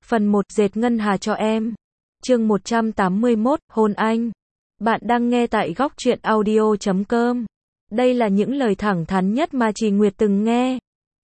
Phần 1 dệt ngân hà cho em. Chương 181, hôn anh. Bạn đang nghe tại góc truyện audio.com. Đây là những lời thẳng thắn nhất mà chị Nguyệt từng nghe.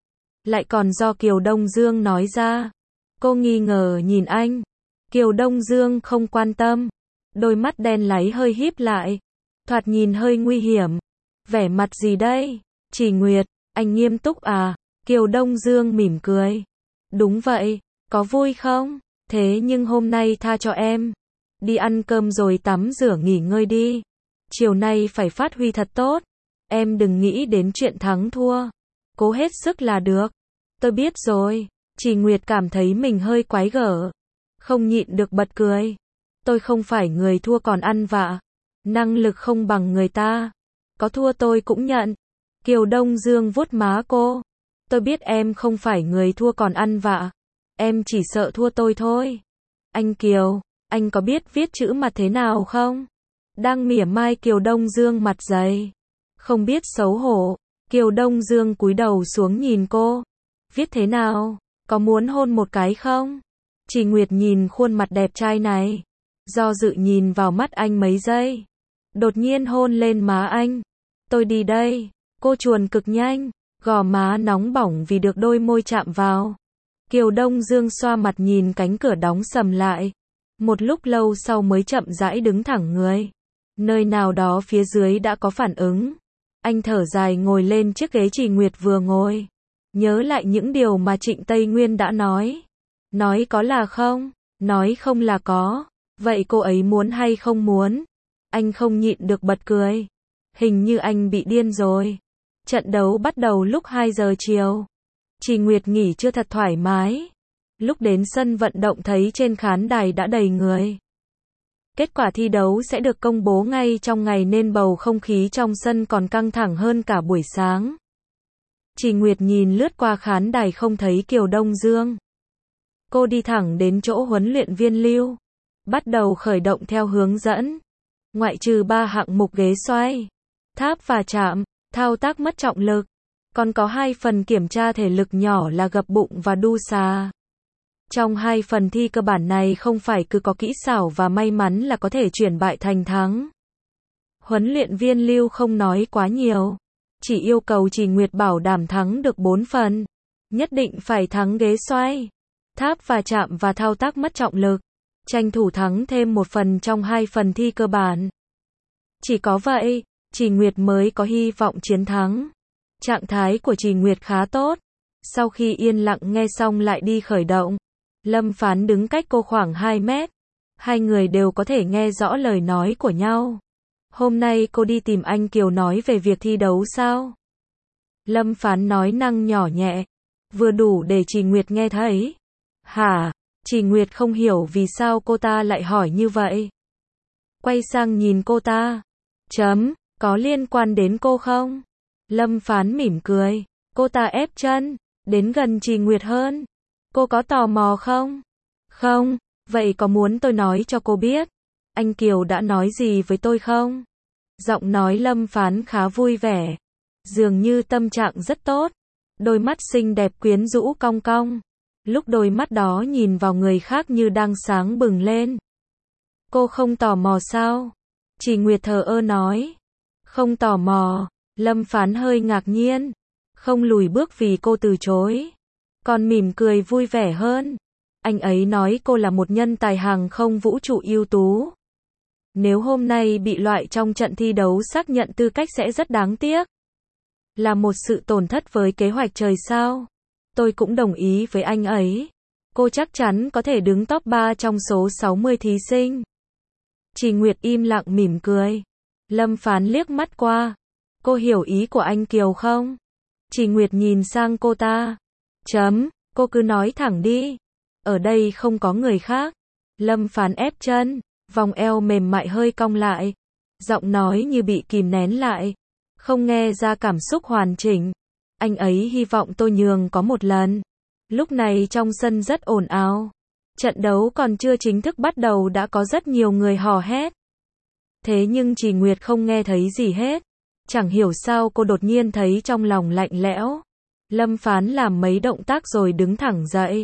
Lại còn do Kiều Đông Dương nói ra. Cô nghi ngờ nhìn anh. Kiều Đông Dương không quan tâm. Đôi mắt đen láy hơi híp lại. Thoạt nhìn hơi nguy hiểm. Vẻ mặt gì đây? Chị Nguyệt, anh nghiêm túc à? Kiều Đông Dương mỉm cười. Đúng vậy. Có vui không? Thế nhưng hôm nay tha cho em. Đi ăn cơm rồi tắm rửa nghỉ ngơi đi. Chiều nay phải phát huy thật tốt. Em đừng nghĩ đến chuyện thắng thua. Cố hết sức là được. Tôi biết rồi. Chị Nguyệt cảm thấy mình hơi quái gở. Không nhịn được bật cười. Tôi không phải người thua còn ăn vạ. Năng lực không bằng người ta. Có thua tôi cũng nhận. Kiều Đông Dương vuốt má cô. Tôi biết em không phải người thua còn ăn vạ. Em chỉ sợ thua tôi thôi. Anh Kiều, anh có biết viết chữ mặt thế nào không? Đang mỉa mai Kiều Đông Dương mặt dày. Không biết xấu hổ. Kiều Đông Dương cúi đầu xuống nhìn cô. Viết thế nào? Có muốn hôn một cái không? Chị Nguyệt nhìn khuôn mặt đẹp trai này. Do dự nhìn vào mắt anh mấy giây. Đột nhiên hôn lên má anh. Tôi đi đây. Cô chuồn cực nhanh. Gò má nóng bỏng vì được đôi môi chạm vào. Kiều Đông Dương xoa mặt nhìn cánh cửa đóng sầm lại. Một lúc lâu sau mới chậm rãi đứng thẳng người. Nơi nào đó phía dưới đã có phản ứng. Anh thở dài ngồi lên chiếc ghế chị Nguyệt vừa ngồi. Nhớ lại những điều mà Trịnh Tây Nguyên đã nói. Nói có là không, nói không là có. Vậy cô ấy muốn hay không muốn? Anh không nhịn được bật cười. Hình như anh bị điên rồi. Trận đấu bắt đầu lúc 2 giờ chiều. Chị Nguyệt nghỉ chưa thật thoải mái. Lúc đến sân vận động thấy trên khán đài đã đầy người. Kết quả thi đấu sẽ được công bố ngay trong ngày nên bầu không khí trong sân còn căng thẳng hơn cả buổi sáng. Chị Nguyệt nhìn lướt qua khán đài không thấy Kiều Đông Dương. Cô đi thẳng đến chỗ huấn luyện viên Lưu. Bắt đầu khởi động theo hướng dẫn. Ngoại trừ 3 hạng mục ghế xoay, tháp và chạm, thao tác mất trọng lực. Còn có 2 phần kiểm tra thể lực nhỏ là gập bụng và đu xà. Trong 2 phần thi cơ bản này không phải cứ có kỹ xảo và may mắn là có thể chuyển bại thành thắng. Huấn luyện viên Lưu không nói quá nhiều. Chỉ yêu cầu chị Nguyệt bảo đảm thắng được 4 phần. Nhất định phải thắng ghế xoay, tháp và chạm và thao tác mất trọng lực. Tranh thủ thắng thêm 1 phần trong 2 phần thi cơ bản. Chỉ có vậy, chị Nguyệt mới có hy vọng chiến thắng. Trạng thái của chị Nguyệt khá tốt. Sau khi yên lặng nghe xong lại đi khởi động. Lâm Phán đứng cách cô khoảng 2 mét. Hai người đều có thể nghe rõ lời nói của nhau. Hôm nay cô đi tìm anh Kiều nói về việc thi đấu sao? Lâm Phán nói năng nhỏ nhẹ. Vừa đủ để chị Nguyệt nghe thấy. Hả? Chị Nguyệt không hiểu vì sao cô ta lại hỏi như vậy. Quay sang nhìn cô ta. Có liên quan đến cô không? Lâm Phán mỉm cười. Cô ta ép chân, đến gần chị Nguyệt hơn. Cô có tò mò không? Không, vậy có muốn tôi nói cho cô biết? Anh Kiều đã nói gì với tôi không? Giọng nói Lâm Phán khá vui vẻ. Dường như tâm trạng rất tốt. Đôi mắt xinh đẹp quyến rũ cong cong. Lúc đôi mắt đó nhìn vào người khác như đang sáng bừng lên. Cô không tò mò sao? Chị Nguyệt thờ ơ nói. Không tò mò. Lâm Phán hơi ngạc nhiên. Không lùi bước vì cô từ chối. Còn mỉm cười vui vẻ hơn. Anh ấy nói cô là một nhân tài hàng không vũ trụ ưu tú. Nếu hôm nay bị loại trong trận thi đấu xác nhận tư cách sẽ rất đáng tiếc. Là một sự tổn thất với kế hoạch trời sao. Tôi cũng đồng ý với anh ấy. Cô chắc chắn có thể đứng top 3 trong số 60 thí sinh. Chị Nguyệt im lặng mỉm cười. Lâm Phán liếc mắt qua. Cô hiểu ý của anh Kiều không? Chị Nguyệt nhìn sang cô ta. Cô cứ nói thẳng đi. Ở đây không có người khác. Lâm Phán ép chân. Vòng eo mềm mại hơi cong lại. Giọng nói như bị kìm nén lại. Không nghe ra cảm xúc hoàn chỉnh. Anh ấy hy vọng tôi nhường có một lần. Lúc này trong sân rất ồn ào. Trận đấu còn chưa chính thức bắt đầu đã có rất nhiều người hò hét. Thế nhưng chị Nguyệt không nghe thấy gì hết. Chẳng hiểu sao cô đột nhiên thấy trong lòng lạnh lẽo. Lâm Phán làm mấy động tác rồi đứng thẳng dậy.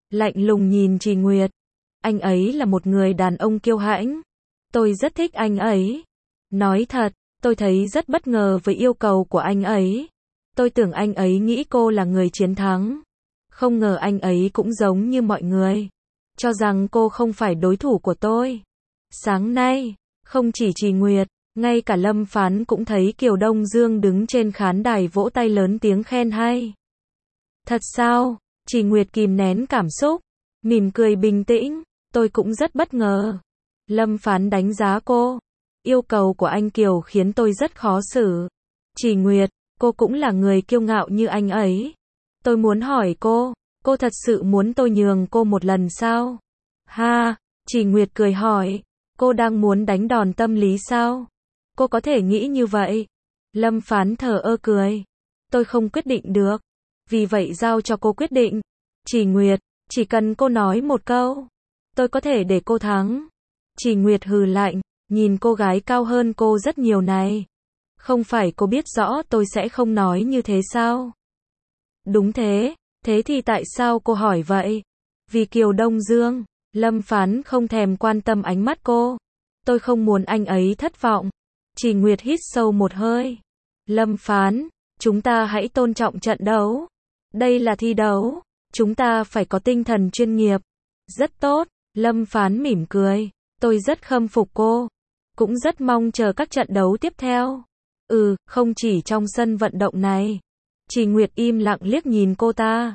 lạnh lùng nhìn Trì Nguyệt. Anh ấy là một người đàn ông kiêu hãnh. Tôi rất thích anh ấy. Nói thật, tôi thấy rất bất ngờ với yêu cầu của anh ấy. Tôi tưởng anh ấy nghĩ cô là người chiến thắng. Không ngờ anh ấy cũng giống như mọi người, cho rằng cô không phải đối thủ của tôi. Sáng nay, không chỉ Trì Nguyệt, ngay cả Lâm Phán cũng thấy Kiều Đông Dương đứng trên khán đài vỗ tay lớn tiếng khen hay. Thật sao? Trì Nguyệt kìm nén cảm xúc, mỉm cười bình tĩnh. Tôi cũng rất bất ngờ. Lâm Phán đánh giá cô. Yêu cầu của anh Kiều khiến tôi rất khó xử. Trì Nguyệt, cô cũng là người kiêu ngạo như anh ấy. Tôi muốn hỏi cô thật sự muốn tôi nhường cô một lần sao? Ha, Trì Nguyệt cười hỏi, cô đang muốn đánh đòn tâm lý sao? Cô có thể nghĩ như vậy. Lâm Phán thờ ơ cười. Tôi không quyết định được. Vì vậy giao cho cô quyết định. Trì Nguyệt, chỉ cần cô nói một câu, tôi có thể để cô thắng. Trì Nguyệt hừ lạnh, nhìn cô gái cao hơn cô rất nhiều này. Không phải cô biết rõ tôi sẽ không nói như thế sao? Đúng thế, thế thì tại sao cô hỏi vậy? Vì Kiều Đông Dương. Lâm Phán không thèm quan tâm ánh mắt cô. Tôi không muốn anh ấy thất vọng. Trì Nguyệt hít sâu một hơi. Lâm Phán, chúng ta hãy tôn trọng trận đấu. Đây là thi đấu, chúng ta phải có tinh thần chuyên nghiệp. Rất tốt, Lâm Phán mỉm cười. Tôi rất khâm phục cô. Cũng rất mong chờ các trận đấu tiếp theo. Không chỉ trong sân vận động này. Trì Nguyệt im lặng liếc nhìn cô ta.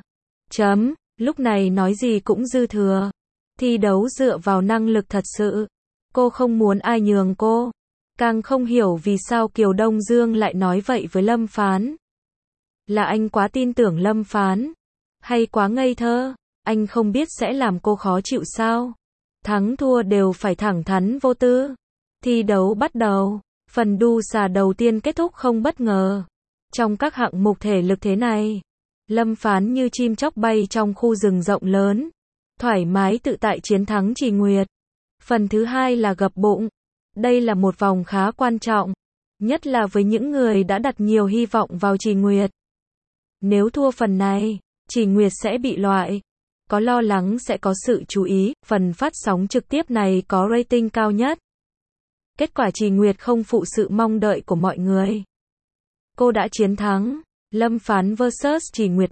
Lúc này nói gì cũng dư thừa. Thi đấu dựa vào năng lực thật sự. Cô không muốn ai nhường cô. Càng không hiểu vì sao Kiều Đông Dương lại nói vậy với Lâm Phán. Là anh quá tin tưởng Lâm Phán? Hay quá ngây thơ? Anh không biết sẽ làm cô khó chịu sao? Thắng thua đều phải thẳng thắn vô tư. Thi đấu bắt đầu. Phần đu xà đầu tiên kết thúc không bất ngờ. Trong các hạng mục thể lực thế này, Lâm Phán như chim chóc bay trong khu rừng rộng lớn, thoải mái tự tại chiến thắng Trì Nguyệt. Phần thứ hai là gập bụng. Đây là một vòng khá quan trọng, nhất là với những người đã đặt nhiều hy vọng vào Trì Nguyệt. Nếu thua phần này, Trì Nguyệt sẽ bị loại. Có lo lắng sẽ có sự chú ý, phần phát sóng trực tiếp này có rating cao nhất. Kết quả Trì Nguyệt không phụ sự mong đợi của mọi người. Cô đã chiến thắng. Lâm Phán vs Trì Nguyệt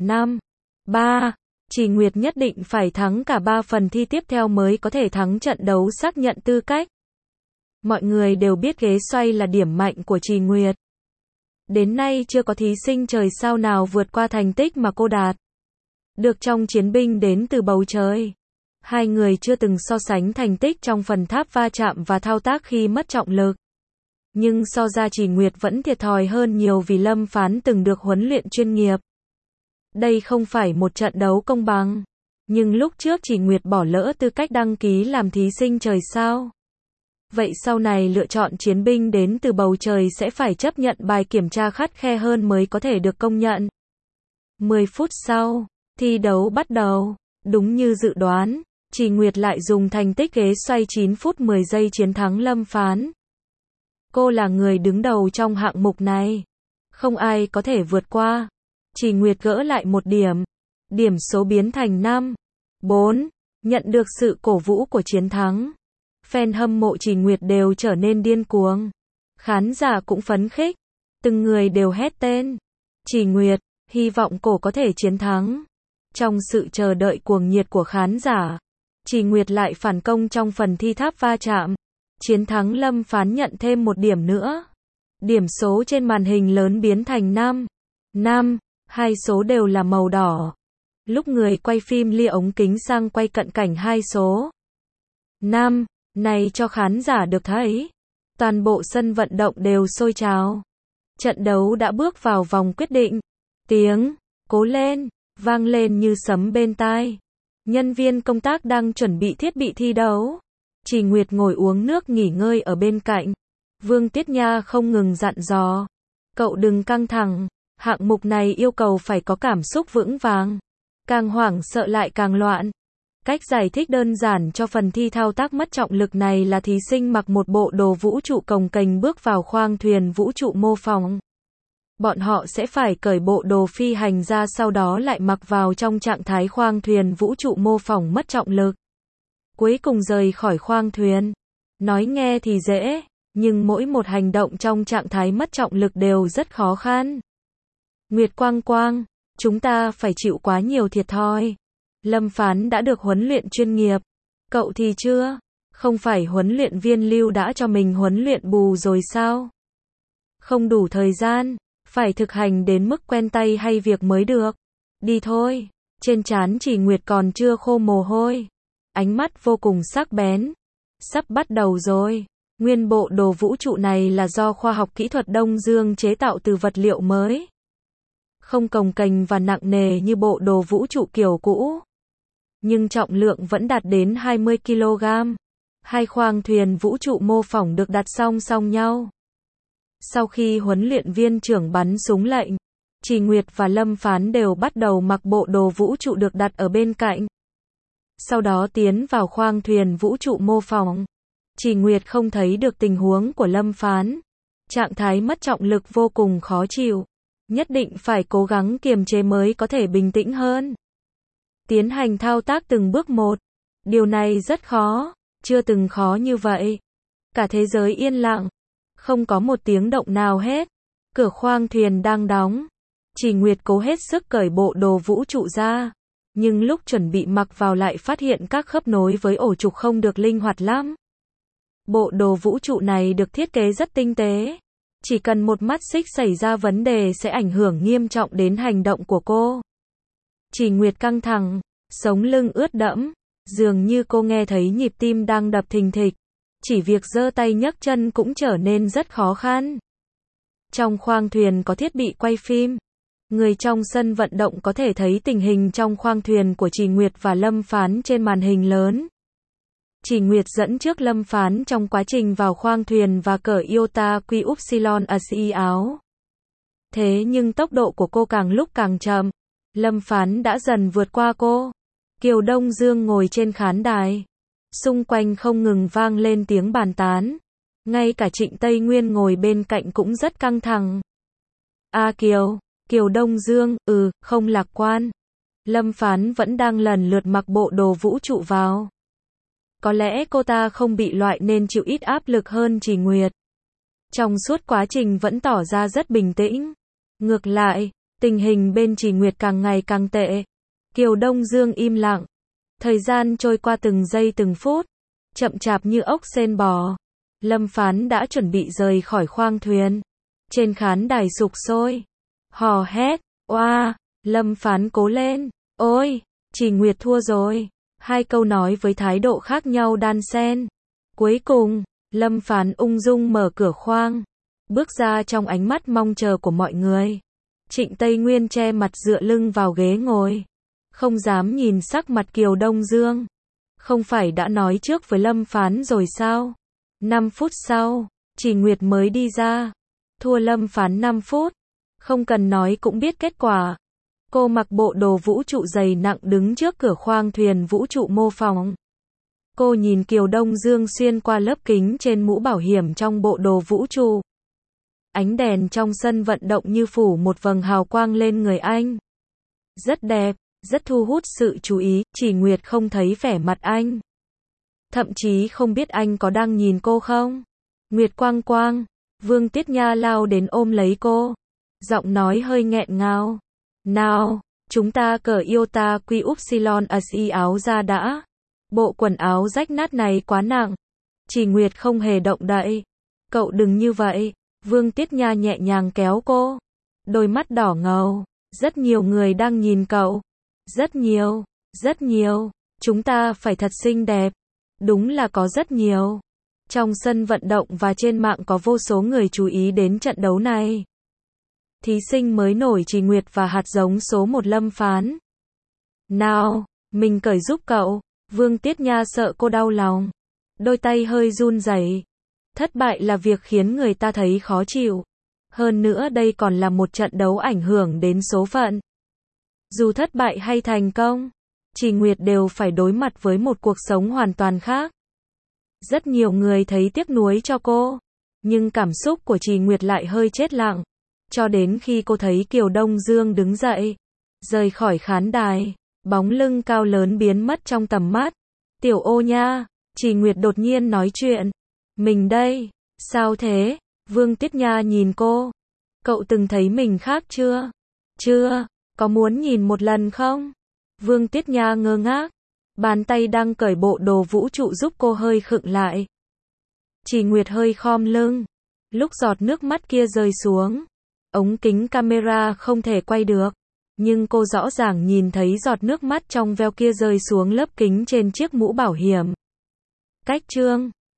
5-3. Trì Nguyệt nhất định phải thắng cả 3 phần thi tiếp theo mới có thể thắng trận đấu xác nhận tư cách. Mọi người đều biết ghế xoay là điểm mạnh của Trì Nguyệt. Đến nay chưa có thí sinh trời sao nào vượt qua thành tích mà cô đạt được trong Chiến binh đến từ bầu trời. Hai người chưa từng so sánh thành tích trong phần tháp va chạm và thao tác khi mất trọng lực. Nhưng so ra Trì Nguyệt vẫn thiệt thòi hơn nhiều vì Lâm Phán từng được huấn luyện chuyên nghiệp. Đây không phải một trận đấu công bằng. Nhưng lúc trước Trì Nguyệt bỏ lỡ tư cách đăng ký làm thí sinh trời sao. Vậy sau này lựa chọn chiến binh đến từ bầu trời sẽ phải chấp nhận bài kiểm tra khắt khe hơn mới có thể được công nhận. 10 phút sau, thi đấu bắt đầu. Đúng như dự đoán, Trì Nguyệt lại dùng thành tích ghế xoay 9 phút 10 giây chiến thắng Lâm Phán. Cô là người đứng đầu trong hạng mục này. Không ai có thể vượt qua. Trì Nguyệt gỡ lại một điểm. Điểm số biến thành 5-4. Nhận được sự cổ vũ của chiến thắng. Fan hâm mộ Trì Nguyệt đều trở nên điên cuồng. Khán giả cũng phấn khích. Từng người đều hét tên. Trì Nguyệt, hy vọng cô có thể chiến thắng. Trong sự chờ đợi cuồng nhiệt của khán giả, Trì Nguyệt lại phản công trong phần thi tháp va chạm. Chiến thắng Lâm Phán nhận thêm một điểm nữa. Điểm số trên màn hình lớn biến thành 5-5. Hai số đều là màu đỏ. Lúc người quay phim lia ống kính sang quay cận cảnh hai số 5 này cho khán giả được thấy. Toàn bộ sân vận động đều sôi trào. Trận đấu đã bước vào vòng quyết định. Tiếng cố lên vang lên như sấm bên tai. Nhân viên công tác đang chuẩn bị thiết bị thi đấu. Trì Nguyệt ngồi uống nước nghỉ ngơi ở bên cạnh. Vương Tiết Nha không ngừng dặn dò. Cậu đừng căng thẳng. Hạng mục này yêu cầu phải có cảm xúc vững vàng. Càng hoảng sợ lại càng loạn. Cách giải thích đơn giản cho phần thi thao tác mất trọng lực này là thí sinh mặc một bộ đồ vũ trụ cồng kềnh bước vào khoang thuyền vũ trụ mô phỏng. bọn họ sẽ phải cởi bộ đồ phi hành ra, sau đó lại mặc vào trong trạng thái khoang thuyền vũ trụ mô phỏng mất trọng lực. Cuối cùng rời khỏi khoang thuyền. Nói nghe thì dễ, nhưng mỗi một hành động trong trạng thái mất trọng lực đều rất khó khăn. Nguyệt Quang Quang, chúng ta phải chịu quá nhiều thiệt thòi. Lâm Phán đã được huấn luyện chuyên nghiệp. Cậu thì chưa? Không phải huấn luyện viên Lưu đã cho mình huấn luyện bù rồi sao? Không đủ thời gian, phải thực hành đến mức quen tay hay việc mới được. Đi thôi. Trên trán Chỉ Nguyệt còn chưa khô mồ hôi. Ánh mắt vô cùng sắc bén. Sắp bắt đầu rồi. Nguyên bộ đồ vũ trụ này là do khoa học kỹ thuật Đông Dương chế tạo từ vật liệu mới. Không cồng kềnh và nặng nề như bộ đồ vũ trụ kiểu cũ. Nhưng trọng lượng vẫn đạt đến 20 kg. Hai khoang thuyền vũ trụ mô phỏng được đặt song song nhau. Sau khi huấn luyện viên trưởng bắn súng lệnh, Chỉ Nguyệt và Lâm Phán đều bắt đầu mặc bộ đồ vũ trụ được đặt ở bên cạnh. Sau đó tiến vào khoang thuyền vũ trụ mô phỏng. Chỉ Nguyệt không thấy được tình huống của Lâm Phán. Trạng thái mất trọng lực vô cùng khó chịu. Nhất định phải cố gắng kiềm chế mới có thể bình tĩnh hơn. Tiến hành thao tác từng bước một. Điều này rất khó, chưa từng khó như vậy. Cả thế giới yên lặng. Không có một tiếng động nào hết. Cửa khoang thuyền đang đóng. Chỉ Nguyệt cố hết sức cởi bộ đồ vũ trụ ra. Nhưng lúc chuẩn bị mặc vào lại phát hiện các khớp nối với ổ trục không được linh hoạt lắm. Bộ đồ vũ trụ này được thiết kế rất tinh tế. Chỉ cần một mắt xích xảy ra vấn đề sẽ ảnh hưởng nghiêm trọng đến hành động của cô. Chỉ Nguyệt căng thẳng, sống lưng ướt đẫm. Dường như cô nghe thấy nhịp tim đang đập thình thịch. Chỉ việc giơ tay nhấc chân cũng trở nên rất khó khăn. Trong khoang thuyền có thiết bị quay phim. Người trong sân vận động có thể thấy tình hình trong khoang thuyền của Chỉ Nguyệt và Lâm Phán trên màn hình lớn. Chỉ Nguyệt dẫn trước Lâm Phán trong quá trình vào khoang thuyền và cởi Iota Quy Upsilon ASI áo. Thế nhưng tốc độ của cô càng lúc càng chậm. Lâm Phán đã dần vượt qua cô. Kiều Đông Dương ngồi trên khán đài. Xung quanh không ngừng vang lên tiếng bàn tán. Ngay cả Trịnh Tây Nguyên ngồi bên cạnh cũng rất căng thẳng. Kiều Đông Dương, không lạc quan. Lâm Phán vẫn đang lần lượt mặc bộ đồ vũ trụ vào. Có lẽ cô ta không bị loại nên chịu ít áp lực hơn Chỉ Nguyệt. Trong suốt quá trình vẫn tỏ ra rất bình tĩnh. Ngược lại, tình hình bên Chỉ Nguyệt càng ngày càng tệ. Kiều Đông Dương im lặng. Thời gian trôi qua từng giây từng phút. Chậm chạp như ốc sên bò. Lâm Phán đã chuẩn bị rời khỏi khoang thuyền. Trên khán đài sục sôi. Hò hét, oa, Lâm Phán cố lên, ôi, Chỉ Nguyệt thua rồi. Hai câu nói với thái độ khác nhau đan xen. Cuối cùng, Lâm Phán ung dung mở cửa khoang. Bước ra trong ánh mắt mong chờ của mọi người. Trịnh Tây Nguyên che mặt dựa lưng vào ghế ngồi. Không dám nhìn sắc mặt Kiều Đông Dương. Không phải đã nói trước với Lâm Phán rồi sao? 5 phút sau, Chỉ Nguyệt mới đi ra. Thua Lâm Phán 5 phút. Không cần nói cũng biết kết quả. Cô mặc bộ đồ vũ trụ dày nặng đứng trước cửa khoang thuyền vũ trụ mô phỏng. Cô nhìn Kiều Đông Dương xuyên qua lớp kính trên mũ bảo hiểm trong bộ đồ vũ trụ. Ánh đèn trong sân vận động như phủ một vầng hào quang lên người anh. Rất đẹp, rất thu hút sự chú ý, Chỉ Nguyệt không thấy vẻ mặt anh. Thậm chí không biết anh có đang nhìn cô không. Nguyệt Quang Quang, Vương Tiết Nha lao đến ôm lấy cô. Giọng nói hơi nghẹn ngào. Nào, chúng ta cởi Iota Quy Upsilon ASI áo ra đã. Bộ quần áo rách nát này quá nặng. Chỉ Nguyệt không hề động đậy. Cậu đừng như vậy. Vương Tiết Nha nhẹ nhàng kéo cô. Đôi mắt đỏ ngầu. Rất nhiều người đang nhìn cậu. Rất nhiều. Chúng ta phải thật xinh đẹp. Đúng là có rất nhiều. Trong sân vận động và trên mạng có vô số người chú ý đến trận đấu này. Thí sinh mới nổi Chỉ Nguyệt và hạt giống số 1 Lâm Phán. Nào, mình cởi giúp cậu. Vương Tiết Nha sợ cô đau lòng. Đôi tay hơi run rẩy. Thất bại là việc khiến người ta thấy khó chịu. Hơn nữa đây còn là một trận đấu ảnh hưởng đến số phận. Dù thất bại hay thành công, Chỉ Nguyệt đều phải đối mặt với một cuộc sống hoàn toàn khác. Rất nhiều người thấy tiếc nuối cho cô. Nhưng cảm xúc của Chỉ Nguyệt lại hơi chết lặng. cho đến khi cô thấy Kiều Đông Dương đứng dậy, rời khỏi khán đài, bóng lưng cao lớn biến mất trong tầm mắt. Tiểu Ô nha, Trì Nguyệt đột nhiên nói chuyện. Mình đây, sao thế? Vương Tiết Nha nhìn cô. Cậu từng thấy mình khác chưa? Chưa, có muốn nhìn một lần không? Vương Tiết Nha ngơ ngác. Bàn tay đang cởi bộ đồ vũ trụ giúp cô hơi khựng lại. Trì Nguyệt hơi khom lưng. Lúc giọt nước mắt kia rơi xuống, ống kính camera không thể quay được, nhưng cô rõ ràng nhìn thấy giọt nước mắt trong veo kia rơi xuống lớp kính trên chiếc mũ bảo hiểm. Cách chương